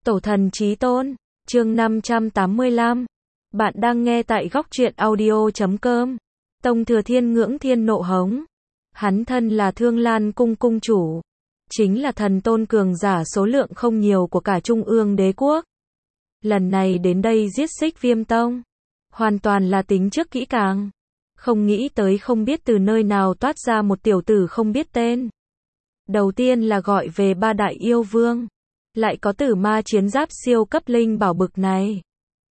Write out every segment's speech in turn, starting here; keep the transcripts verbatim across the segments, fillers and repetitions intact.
Tổ thần chí tôn, chương năm trăm tám mươi lăm. Bạn đang nghe tại góc truyện audio chấm com. Tông Thừa Thiên ngưỡng thiên nộ hống. Hắn thân là Thương Lan cung cung chủ, chính là thần tôn cường giả số lượng không nhiều của cả Trung ương đế quốc. Lần này đến đây giết Xích Viêm Tông, hoàn toàn là tính trước kỹ càng. Không nghĩ tới không biết từ nơi nào toát ra một tiểu tử không biết tên. Đầu tiên là gọi về ba đại yêu vương, lại có tử ma chiến giáp siêu cấp linh bảo bực này.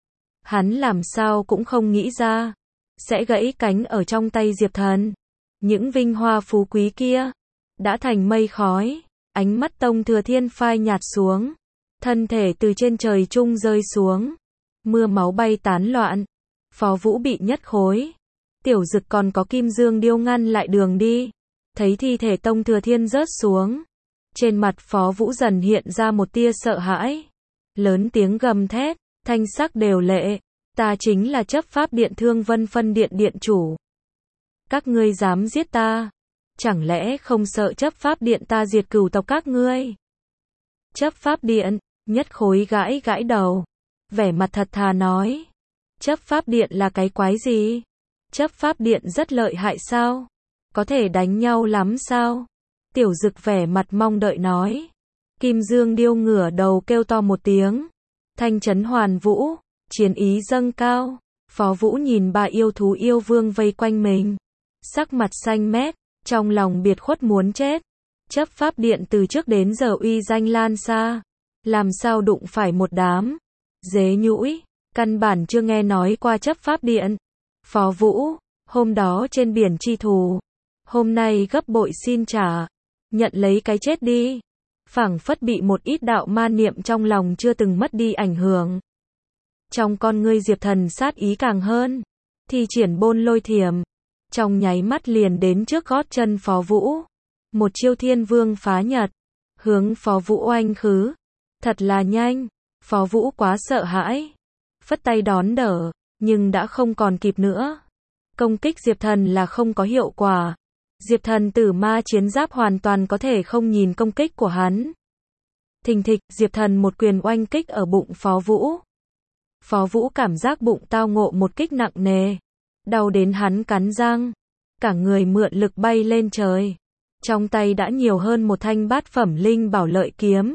Hắn làm sao cũng không nghĩ ra, sẽ gãy cánh ở trong tay Diệp Thần. Những vinh hoa phú quý kia, đã thành mây khói. Ánh mắt Tông Thừa Thiên phai nhạt xuống, thân thể từ trên trời trung rơi xuống. Mưa máu bay tán loạn, Phó Vũ bị nhất khối. Tiểu Dực còn có Kim Dương Điêu ngăn lại đường đi. Thấy thi thể Tông Thừa Thiên rớt xuống, trên mặt Phó Vũ dần hiện ra một tia sợ hãi. Lớn tiếng gầm thét, thanh sắc đều lệ, ta chính là chấp pháp điện Thương Vân phân điện điện chủ. Các ngươi dám giết ta, chẳng lẽ không sợ chấp pháp điện ta diệt cửu tộc các ngươi? Chấp pháp điện, nhất khối gãi gãi đầu, vẻ mặt thật thà nói, chấp pháp điện là cái quái gì? Chấp pháp điện rất lợi hại sao? Có thể đánh nhau lắm sao? Tiểu Dực vẻ mặt mong đợi nói. Kim Dương Điêu ngửa đầu kêu to một tiếng. Thanh chấn hoàn vũ, chiến ý dâng cao. Phó Vũ nhìn ba yêu thú yêu vương vây quanh mình, sắc mặt xanh mét, trong lòng biệt khuất muốn chết. Chấp pháp điện từ trước đến giờ uy danh lan xa, làm sao đụng phải một đám dế nhũi, căn bản chưa nghe nói qua chấp pháp điện. Phó Vũ, hôm đó trên biển chi thù, hôm nay gấp bội xin trả, nhận lấy cái chết đi. Phảng phất bị một ít đạo ma niệm trong lòng chưa từng mất đi ảnh hưởng. Trong con ngươi Diệp Thần sát ý càng hơn, thi triển bôn lôi thiểm, trong nháy mắt liền đến trước gót chân Phó Vũ. Một chiêu thiên vương phá nhật, hướng Phó Vũ oanh khứ. Thật là nhanh, Phó Vũ quá sợ hãi, phất tay đón đỡ, nhưng đã không còn kịp nữa. Công kích Diệp Thần là không có hiệu quả. Diệp Thần tử ma chiến giáp hoàn toàn có thể không nhìn công kích của hắn. Thình thịch, Diệp Thần một quyền oanh kích ở bụng Phó Vũ. Phó Vũ cảm giác bụng tao ngộ một kích nặng nề, đau đến hắn cắn răng, cả người mượn lực bay lên trời. Trong tay đã nhiều hơn một thanh bát phẩm linh bảo lợi kiếm.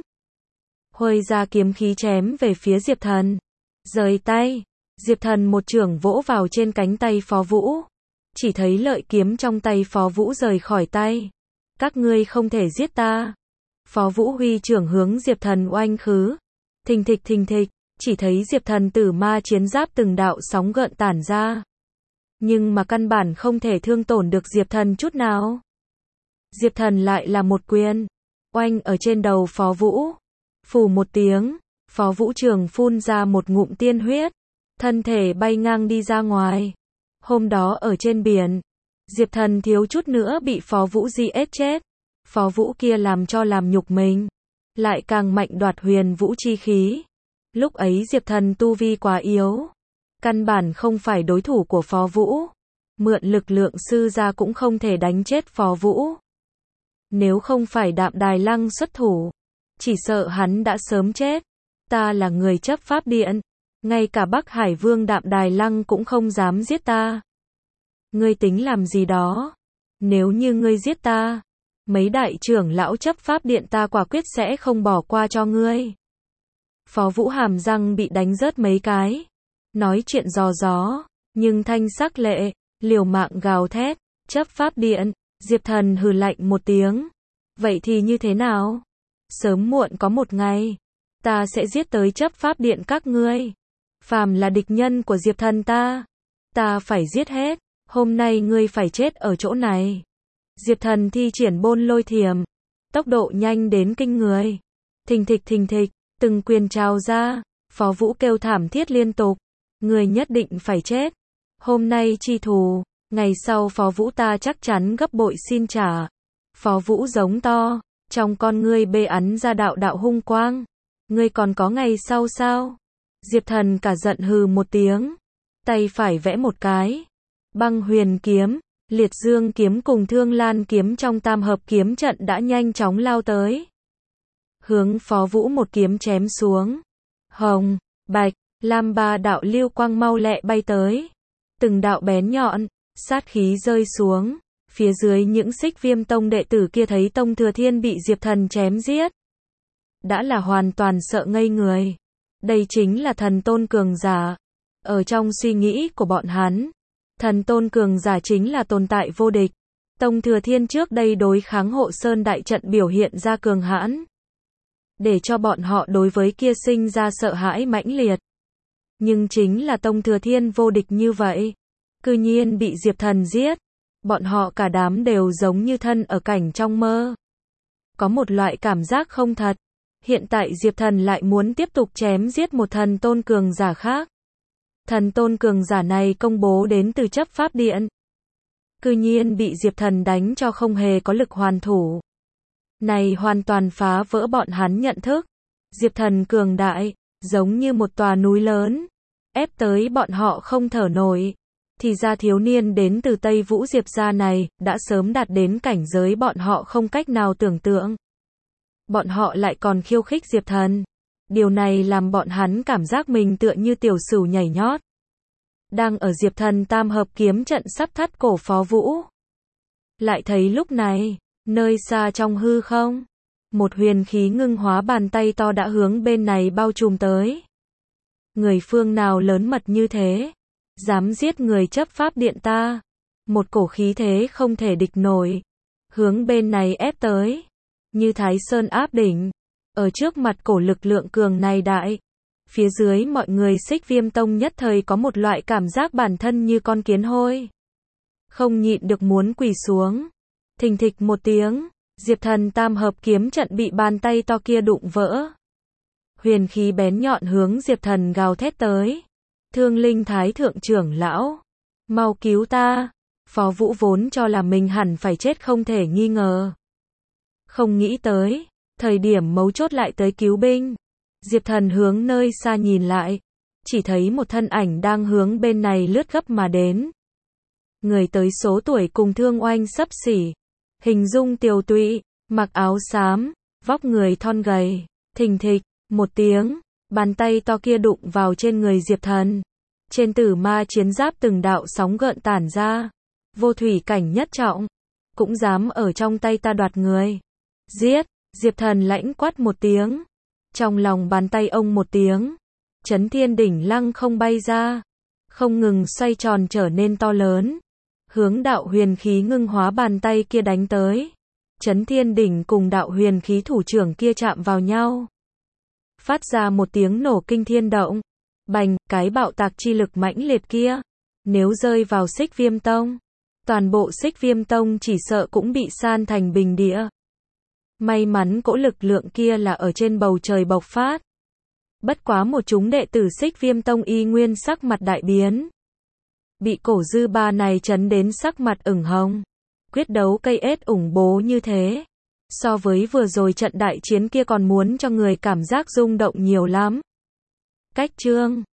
Huôi ra kiếm khí chém về phía Diệp Thần. Rời tay, Diệp Thần một chưởng vỗ vào trên cánh tay Phó Vũ. Chỉ thấy lợi kiếm trong tay Phó Vũ rời khỏi tay. Các ngươi không thể giết ta. Phó Vũ huy chưởng hướng Diệp Thần oanh khứ. Thình thịch thình thịch, chỉ thấy Diệp Thần tử ma chiến giáp từng đạo sóng gợn tản ra. Nhưng mà căn bản không thể thương tổn được Diệp Thần chút nào. Diệp Thần lại là một quyền, oanh ở trên đầu Phó Vũ. Phù một tiếng, Phó Vũ trường phun ra một ngụm tiên huyết, thân thể bay ngang đi ra ngoài. Hôm đó ở trên biển, Diệp Thần thiếu chút nữa bị Phó Vũ giết chết. Phó Vũ kia làm cho làm nhục mình, lại càng mạnh đoạt huyền vũ chi khí. Lúc ấy Diệp Thần tu vi quá yếu, căn bản không phải đối thủ của Phó Vũ. Mượn lực lượng sư ra cũng không thể đánh chết Phó Vũ. Nếu không phải Đạm Đài Lăng xuất thủ, chỉ sợ hắn đã sớm chết. Ta là người chấp pháp điện, ngay cả Bắc Hải Vương Đạm Đài Lăng cũng không dám giết ta. Ngươi tính làm gì đó? Nếu như ngươi giết ta, mấy đại trưởng lão chấp pháp điện ta quả quyết sẽ không bỏ qua cho ngươi. Phó Vũ hàm răng bị đánh rớt mấy cái, nói chuyện giò gió, nhưng thanh sắc lệ, liều mạng gào thét. Chấp pháp điện, Diệp Thần hừ lạnh một tiếng. Vậy thì như thế nào? Sớm muộn có một ngày, ta sẽ giết tới chấp pháp điện các ngươi. Phàm là địch nhân của Diệp Thần ta, ta phải giết hết. Hôm nay ngươi phải chết ở chỗ này. Diệp Thần thi triển bôn lôi thiểm, tốc độ nhanh đến kinh người. Thình thịch thình thịch, từng quyền trào ra. Phó Vũ kêu thảm thiết liên tục. Ngươi nhất định phải chết. Hôm nay chi thù, ngày sau Phó Vũ ta chắc chắn gấp bội xin trả. Phó Vũ giống to, trong con ngươi bê ắn ra đạo đạo hung quang. Ngươi còn có ngày sau sao? Diệp Thần cả giận hừ một tiếng, tay phải vẽ một cái. Băng huyền kiếm, liệt dương kiếm cùng thương lan kiếm trong tam hợp kiếm trận đã nhanh chóng lao tới. Hướng Phó Vũ một kiếm chém xuống. hồng, bạch, lam ba đạo lưu quang mau lẹ bay tới. Từng đạo bén nhọn, sát khí rơi xuống. Phía dưới những Xích Viêm Tông đệ tử kia thấy Tông Thừa Thiên bị Diệp Thần chém giết. Đã là hoàn toàn sợ ngây người. Đây chính là thần tôn cường giả. Ở trong suy nghĩ của bọn hắn, thần tôn cường giả chính là tồn tại vô địch. Tông Thừa Thiên trước đây đối kháng Hộ Sơn đại trận biểu hiện ra cường hãn, để cho bọn họ đối với kia sinh ra sợ hãi mãnh liệt. Nhưng chính là Tông Thừa Thiên vô địch như vậy, cư nhiên bị Diệp Thần giết. Bọn họ cả đám đều giống như thân ở cảnh trong mơ. Có một loại cảm giác không thật. Hiện tại Diệp Thần lại muốn tiếp tục chém giết một thần tôn cường giả khác. Thần tôn cường giả này công bố đến từ chấp pháp điện. Cư nhiên bị Diệp Thần đánh cho không hề có lực hoàn thủ. Này hoàn toàn phá vỡ bọn hắn nhận thức. Diệp Thần cường đại, giống như một tòa núi lớn, ép tới bọn họ không thở nổi. Thì ra thiếu niên đến từ Tây Vũ Diệp gia này, đã sớm đạt đến cảnh giới bọn họ không cách nào tưởng tượng. Bọn họ lại còn khiêu khích Diệp Thần. Điều này làm bọn hắn cảm giác mình tựa như tiểu sửu nhảy nhót. Đang ở Diệp Thần tam hợp kiếm trận sắp thắt cổ Phó Vũ. Lại thấy lúc này, nơi xa trong hư không, một huyền khí ngưng hóa bàn tay to đã hướng bên này bao trùm tới. Người phương nào lớn mật như thế? Dám giết người chấp pháp điện ta. Một cổ khí thế không thể địch nổi, hướng bên này ép tới, như Thái Sơn áp đỉnh. Ở trước mặt cổ lực lượng cường này đại, phía dưới mọi người Xích Viêm Tông nhất thời có một loại cảm giác bản thân như con kiến hôi, không nhịn được muốn quỳ xuống. Thình thịch một tiếng, Diệp Thần tam hợp kiếm trận bị bàn tay to kia đụng vỡ. Huyền khí bén nhọn hướng Diệp Thần gào thét tới. Thương Linh Thái thượng trưởng lão, mau cứu ta. Phó Vũ vốn cho là mình hẳn phải chết không thể nghi ngờ. Không nghĩ tới, thời điểm mấu chốt lại tới cứu binh. Diệp Thần hướng nơi xa nhìn lại, chỉ thấy một thân ảnh đang hướng bên này lướt gấp mà đến. Người tới số tuổi cùng Thương Oanh xấp xỉ, hình dung tiều tụy, mặc áo xám, vóc người thon gầy. Thình thịch, một tiếng, bàn tay to kia đụng vào trên người Diệp Thần. Trên tử ma chiến giáp từng đạo sóng gợn tản ra. Vô thủy cảnh nhất trọng, cũng dám ở trong tay ta đoạt người. Giết! Diệp Thần lãnh quát một tiếng. Trong lòng bàn tay ông một tiếng, Chấn Thiên đỉnh lăng không bay ra, không ngừng xoay tròn trở nên to lớn, hướng đạo huyền khí ngưng hóa bàn tay kia đánh tới. Chấn Thiên đỉnh cùng đạo huyền khí thủ trưởng kia chạm vào nhau, phát ra một tiếng nổ kinh thiên động. Bành, cái bạo tạc chi lực mãnh liệt kia, nếu rơi vào Xích Viêm Tông, toàn bộ Xích Viêm Tông chỉ sợ cũng bị san thành bình địa. May mắn cỗ lực lượng kia là ở trên bầu trời bộc phát. Bất quá một chúng đệ tử Xích Viêm Tông y nguyên sắc mặt đại biến. Bị cổ dư ba này chấn đến sắc mặt ửng hồng. Quyết đấu cây ết ủng bố như thế, so với vừa rồi trận đại chiến kia còn muốn cho người cảm giác rung động nhiều lắm. Cách chương